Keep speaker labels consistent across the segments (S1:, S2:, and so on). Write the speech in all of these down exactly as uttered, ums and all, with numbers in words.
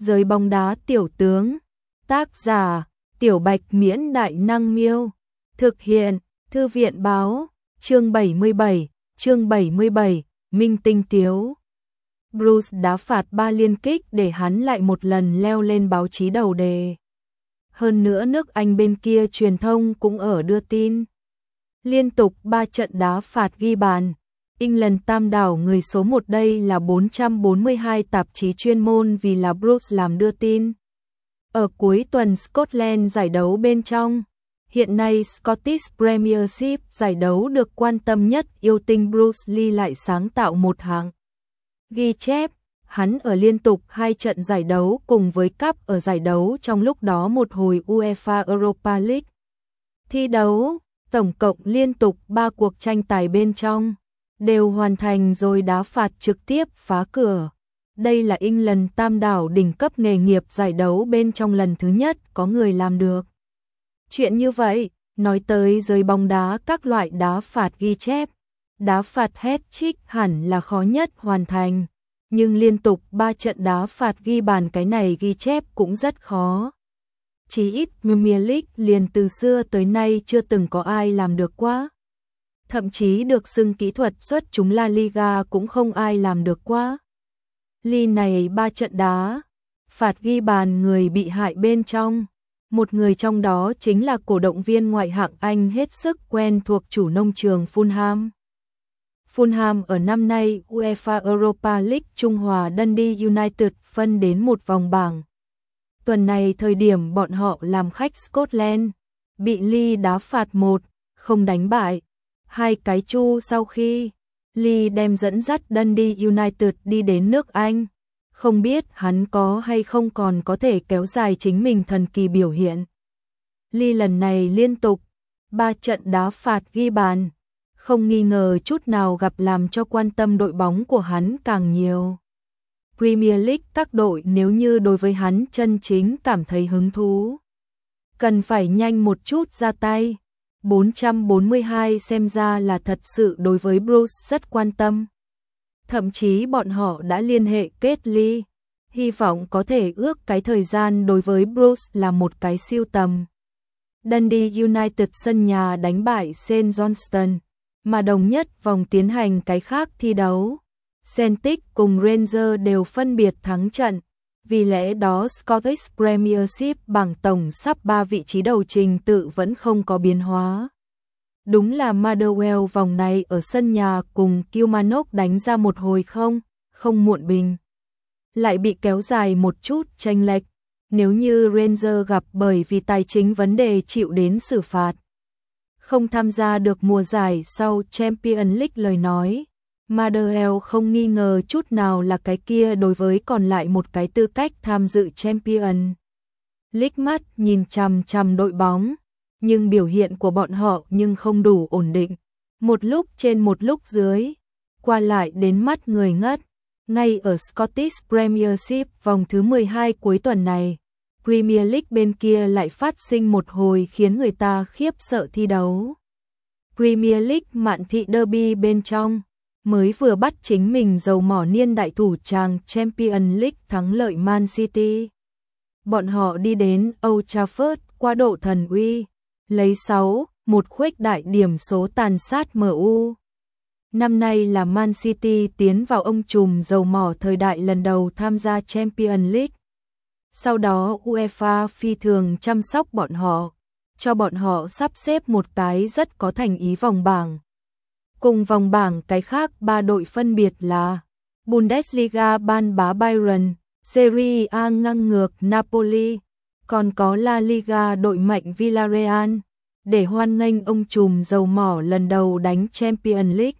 S1: Giới bóng đá tiểu tướng. Tác giả: Tiểu Bạch Miễn Đại Năng Miêu. Thực hiện: Thư viện báo. Chương bảy mươi bảy, chương bảy mươi bảy, Minh Tinh Tiếu. Bruce đá phạt ba liên kích để hắn lại một lần leo lên báo chí đầu đề. Hơn nữa nước Anh bên kia truyền thông cũng ở đưa tin. Liên tục ba trận đá phạt ghi bàn. England tam đảo người số một đây là bốn trăm bốn mươi hai tạp chí chuyên môn vì là Bruce làm đưa tin. Ở cuối tuần Scotland giải đấu bên trong. Hiện nay Scottish Premiership giải đấu được quan tâm nhất, yêu tinh Bruce Lee lại sáng tạo một hàng ghi chép. Hắn ở liên tục hai trận giải đấu cùng với Cup ở giải đấu trong lúc đó một hồi UEFA Europa League. Thi đấu, tổng cộng liên tục ba cuộc tranh tài bên trong, đều hoàn thành rồi đá phạt trực tiếp phá cửa. Đây là England tam đảo đỉnh cấp nghề nghiệp giải đấu bên trong lần thứ nhất có người làm được chuyện như vậy. Nói tới giới bóng đá các loại đá phạt ghi chép, đá phạt hat-trick hẳn là khó nhất hoàn thành, nhưng liên tục ba trận đá phạt ghi bàn cái này ghi chép cũng rất khó. Chỉ ít Premier League liền từ xưa tới nay chưa từng có ai làm được quá. Thậm chí được xưng kỹ thuật xuất chúng La Liga cũng không ai làm được quá. Lee này ba trận đá phạt ghi bàn người bị hại bên trong. Một người trong đó chính là cổ động viên ngoại hạng Anh hết sức quen thuộc chủ nông trường Fulham. Fulham ở năm nay UEFA Europa League Trung Hòa Dundee United phân đến một vòng bảng. Tuần này thời điểm bọn họ làm khách Scotland, bị Lee đá phạt một không đánh bại. Hai cái chu sau khi Lee đem dẫn dắt Dundee United đi đến nước Anh. Không biết hắn có hay không còn có thể kéo dài chính mình thần kỳ biểu hiện. Lee lần này liên tục ba trận đá phạt ghi bàn, không nghi ngờ chút nào gặp làm cho quan tâm đội bóng của hắn càng nhiều. Premier League các đội nếu như đối với hắn chân chính cảm thấy hứng thú, cần phải nhanh một chút ra tay. bốn trăm bốn mươi hai xem ra là thật sự đối với Bruce rất quan tâm. Thậm chí bọn họ đã liên hệ kết Lee, hy vọng có thể ước cái thời gian đối với Bruce là một cái siêu tầm. Dundee United sân nhà đánh bại Saint Johnstone, mà đồng nhất vòng tiến hành cái khác thi đấu. Celtic cùng Rangers đều phân biệt thắng trận, vì lẽ đó Scottish Premiership bảng tổng sắp ba vị trí đầu trình tự vẫn không có biến hóa. Đúng là Motherwell vòng này ở sân nhà cùng Kilmarnock đánh ra một hồi không, không muộn bình. Lại bị kéo dài một chút chênh lệch, nếu như Rangers gặp bởi vì tài chính vấn đề chịu đến xử phạt, không tham gia được mùa giải sau Champions League lời nói, Motherwell không nghi ngờ chút nào là cái kia đối với còn lại một cái tư cách tham dự Champions League mắt nhìn chằm chằm đội bóng. Nhưng biểu hiện của bọn họ nhưng không đủ ổn định, một lúc trên một lúc dưới, qua lại đến mắt người ngất. Ngay ở Scottish Premiership vòng thứ mười hai cuối tuần này, Premier League bên kia lại phát sinh một hồi khiến người ta khiếp sợ thi đấu. Premier League Mạn Thị Derby bên trong, mới vừa bắt chính mình dầu mỏ niên đại thủ tràng Champions League thắng lợi Man City. Bọn họ đi đến Old Trafford qua độ thần uy, lấy sáu một khuếch đại điểm số tàn sát em u. Năm nay là Man City tiến vào ông trùm dầu mỏ thời đại lần đầu tham gia Champions League. Sau đó UEFA phi thường chăm sóc bọn họ, cho bọn họ sắp xếp một cái rất có thành ý vòng bảng. Cùng vòng bảng cái khác ba đội phân biệt là Bundesliga ban bá Bayern, Serie A ngang ngược Napoli, còn có La Liga đội mạnh Villarreal, để hoan nghênh ông trùm dầu mỏ lần đầu đánh Champions League.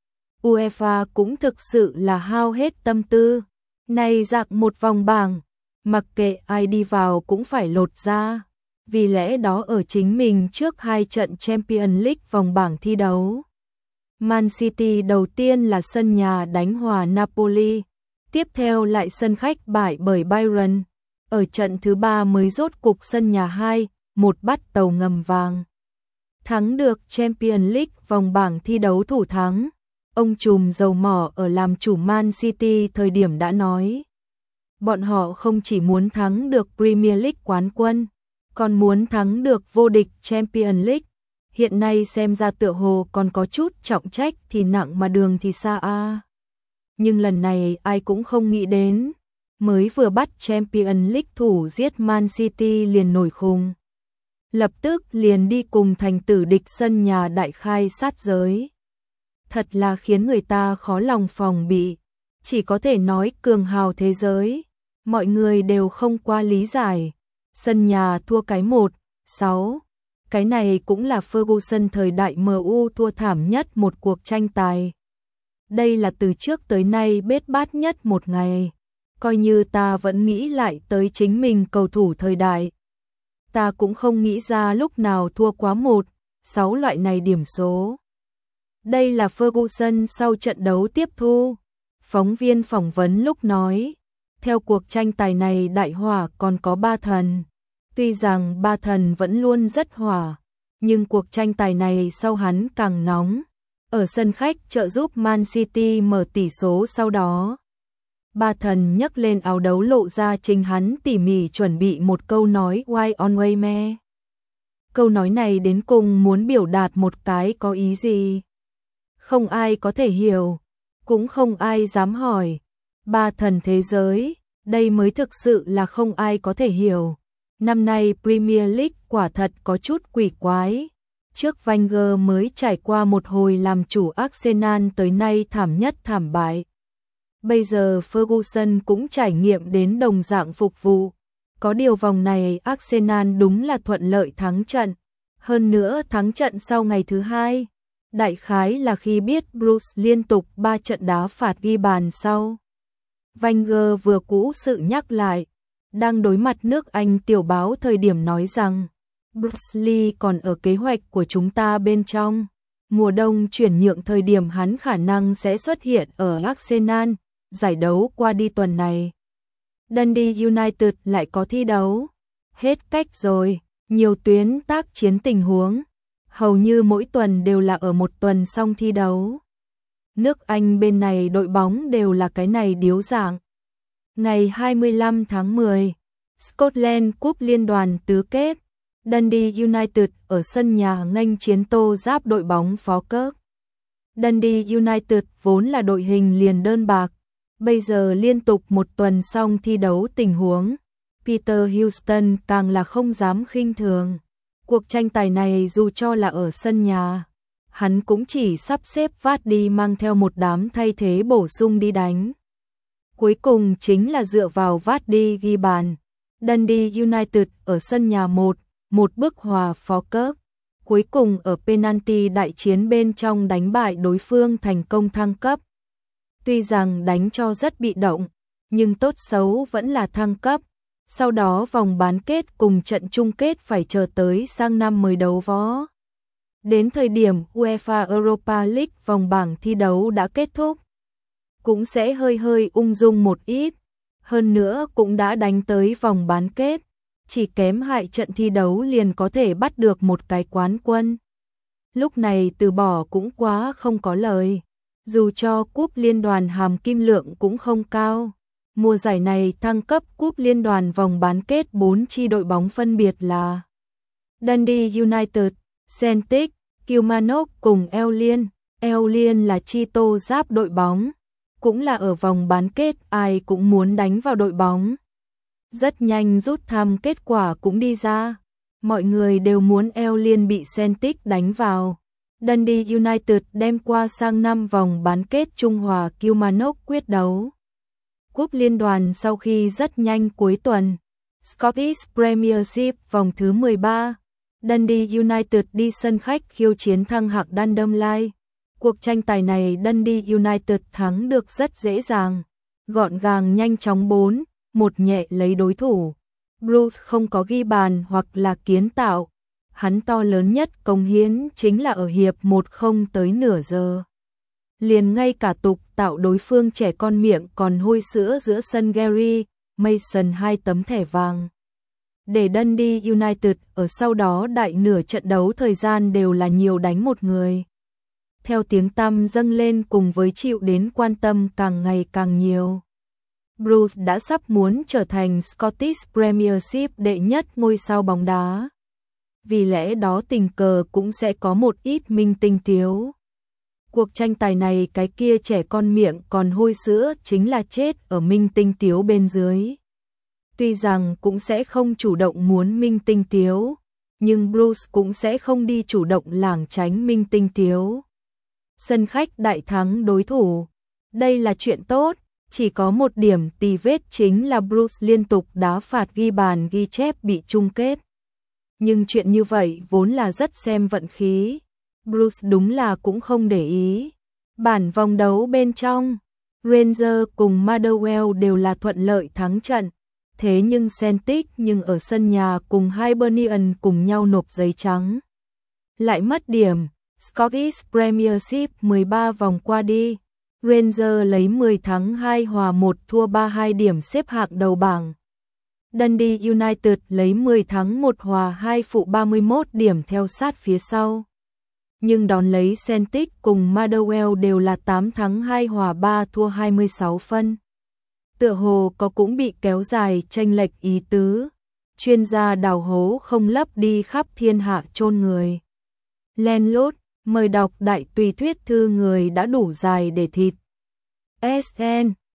S1: UEFA cũng thực sự là hao hết tâm tư, này dạng một vòng bảng, mặc kệ ai đi vào cũng phải lột ra, vì lẽ đó ở chính mình trước hai trận Champions League vòng bảng thi đấu. Man City đầu tiên là sân nhà đánh hòa Napoli, tiếp theo lại sân khách bại bởi Bayern. Ở trận thứ ba mới rốt cục sân nhà hai một bắt tàu ngầm vàng. Thắng được Champions League vòng bảng thi đấu thủ thắng. Ông trùm dầu mỏ ở làm chủ Man City thời điểm đã nói. Bọn họ không chỉ muốn thắng được Premier League quán quân, còn muốn thắng được vô địch Champions League. Hiện nay xem ra tựa hồ còn có chút trọng trách thì nặng mà đường thì xa a. Nhưng lần này ai cũng không nghĩ đến, mới vừa bắt Champions League thủ giết Man City liền nổi khùng. Lập tức liền đi cùng thành tử địch sân nhà đại khai sát giới. Thật là khiến người ta khó lòng phòng bị, chỉ có thể nói cường hào thế giới, mọi người đều không qua lý giải. Sân nhà thua cái một sáu, cái này cũng là Ferguson thời đại em u thua thảm nhất một cuộc tranh tài. Đây là từ trước tới nay bết bát nhất một ngày, coi như ta vẫn nghĩ lại tới chính mình cầu thủ thời đại. Ta cũng không nghĩ ra lúc nào thua quá một sáu loại này điểm số. Đây là Ferguson sau trận đấu tiếp thu. Phóng viên phỏng vấn lúc nói, theo cuộc tranh tài này đại hỏa còn có ba thần. Tuy rằng ba thần vẫn luôn rất hỏa, nhưng cuộc tranh tài này sau hắn càng nóng. Ở sân khách trợ giúp Man City mở tỷ số sau đó. Ba thần nhấc lên áo đấu lộ ra chính hắn tỉ mỉ chuẩn bị một câu nói Why always me. Câu nói này đến cùng muốn biểu đạt một cái có ý gì? Không ai có thể hiểu, cũng không ai dám hỏi. Ba thần thế giới, đây mới thực sự là không ai có thể hiểu. Năm nay Premier League quả thật có chút quỷ quái. Trước Wenger mới trải qua một hồi làm chủ Arsenal tới nay thảm nhất thảm bại. Bây giờ Ferguson cũng trải nghiệm đến đồng dạng phục vụ. Có điều vòng này Arsenal đúng là thuận lợi thắng trận. Hơn nữa thắng trận sau ngày thứ hai. Đại khái là khi biết Bruce liên tục ba trận đá phạt ghi bàn sau. Wenger vừa cũ sự nhắc lại. Đang đối mặt nước Anh tiểu báo thời điểm nói rằng Bruce Lee còn ở kế hoạch của chúng ta bên trong. Mùa đông chuyển nhượng thời điểm hắn khả năng sẽ xuất hiện ở Arsenal. Giải đấu qua đi tuần này. Dundee United lại có thi đấu. Hết cách rồi, nhiều tuyến tác chiến tình huống. Hầu như mỗi tuần đều là ở một tuần xong thi đấu. Nước Anh bên này đội bóng đều là cái này điếu dạng. Ngày hai mươi lăm tháng mười, Scotland Cup Liên đoàn tứ kết. Dundee United ở sân nhà nghênh chiến Tô Giáp đội bóng Phó Cớp. Dundee United vốn là đội hình liền đơn bạc. Bây giờ liên tục một tuần xong thi đấu tình huống, Peter Houston càng là không dám khinh thường. Cuộc tranh tài này dù cho là ở sân nhà, hắn cũng chỉ sắp xếp Vardy mang theo một đám thay thế bổ sung đi đánh. Cuối cùng chính là dựa vào Vardy ghi bàn. Dundee United ở sân nhà một một bức hòa Phó Cớp. Cuối cùng ở penalty đại chiến bên trong đánh bại đối phương thành công thăng cấp. Tuy rằng đánh cho rất bị động, nhưng tốt xấu vẫn là thăng cấp. Sau đó vòng bán kết cùng trận chung kết phải chờ tới sang năm mới đấu võ. Đến thời điểm UEFA Europa League vòng bảng thi đấu đã kết thúc, cũng sẽ hơi hơi ung dung một ít. Hơn nữa cũng đã đánh tới vòng bán kết, chỉ kém hại trận thi đấu liền có thể bắt được một cái quán quân. Lúc này từ bỏ cũng quá không có lời. Dù cho cúp liên đoàn hàm kim lượng cũng không cao. Mùa giải này thăng cấp cúp liên đoàn vòng bán kết bốn chi đội bóng phân biệt là Dundee United, Celtic, Kilmarnock cùng Albion. Albion là chi Tô Giáp đội bóng, cũng là ở vòng bán kết ai cũng muốn đánh vào đội bóng. Rất nhanh rút thăm kết quả cũng đi ra. Mọi người đều muốn Albion bị Celtic đánh vào. Dundee United đem qua sang năm vòng bán kết Trung Hòa Kilmarnock quyết đấu. Cúp liên đoàn sau khi rất nhanh cuối tuần. Scottish Premiership vòng thứ mười ba. Dundee United đi sân khách khiêu chiến thăng hạng Dunfermline. Cuộc tranh tài này Dundee United thắng được rất dễ dàng. Gọn gàng nhanh chóng bốn một nhẹ lấy đối thủ. Bruce không có ghi bàn hoặc là kiến tạo. Hắn to lớn nhất công hiến chính là ở hiệp một không tới nửa giờ. Liền ngay cả tục tạo đối phương trẻ con miệng còn hôi sữa giữa sân Gary Mason hai tấm thẻ vàng. Để Dundee United ở sau đó đại nửa trận đấu thời gian đều là nhiều đánh một người. Theo tiếng tăm dâng lên cùng với chịu đến quan tâm càng ngày càng nhiều. Bruce đã sắp muốn trở thành Scottish Premiership đệ nhất ngôi sao bóng đá. Vì lẽ đó tình cờ cũng sẽ có một ít minh tinh tiếu. Cuộc tranh tài này cái kia trẻ con miệng còn hôi sữa chính là chết ở minh tinh tiếu bên dưới. Tuy rằng cũng sẽ không chủ động muốn minh tinh tiếu, nhưng Bruce cũng sẽ không đi chủ động lảng tránh minh tinh tiếu. Sân khách đại thắng đối thủ, đây là chuyện tốt, chỉ có một điểm tì vết chính là Bruce liên tục đá phạt ghi bàn ghi chép bị chung kết. Nhưng chuyện như vậy vốn là rất xem vận khí, Bruce đúng là cũng không để ý. Bản vòng đấu bên trong, Rangers cùng Motherwell đều là thuận lợi thắng trận. Thế nhưng Celtic nhưng ở sân nhà cùng Hibernian cùng nhau nộp giấy trắng. Lại mất điểm, Scottish Premiership mười ba vòng qua đi, Rangers lấy mười thắng hai hòa một thua ba mươi hai điểm xếp hạng đầu bảng. Dundee United lấy mười thắng một hòa hai phụ ba mươi mốt điểm theo sát phía sau. Nhưng đón lấy Celtic cùng Motherwell đều là tám thắng hai hòa ba thua hai mươi sáu phân. Tựa hồ có cũng bị kéo dài chênh lệch ý tứ. Chuyên gia đào hố không lấp đi khắp thiên hạ chôn người. Len lút, mời đọc đại tùy thuyết thư người đã đủ dài để thịt. ét en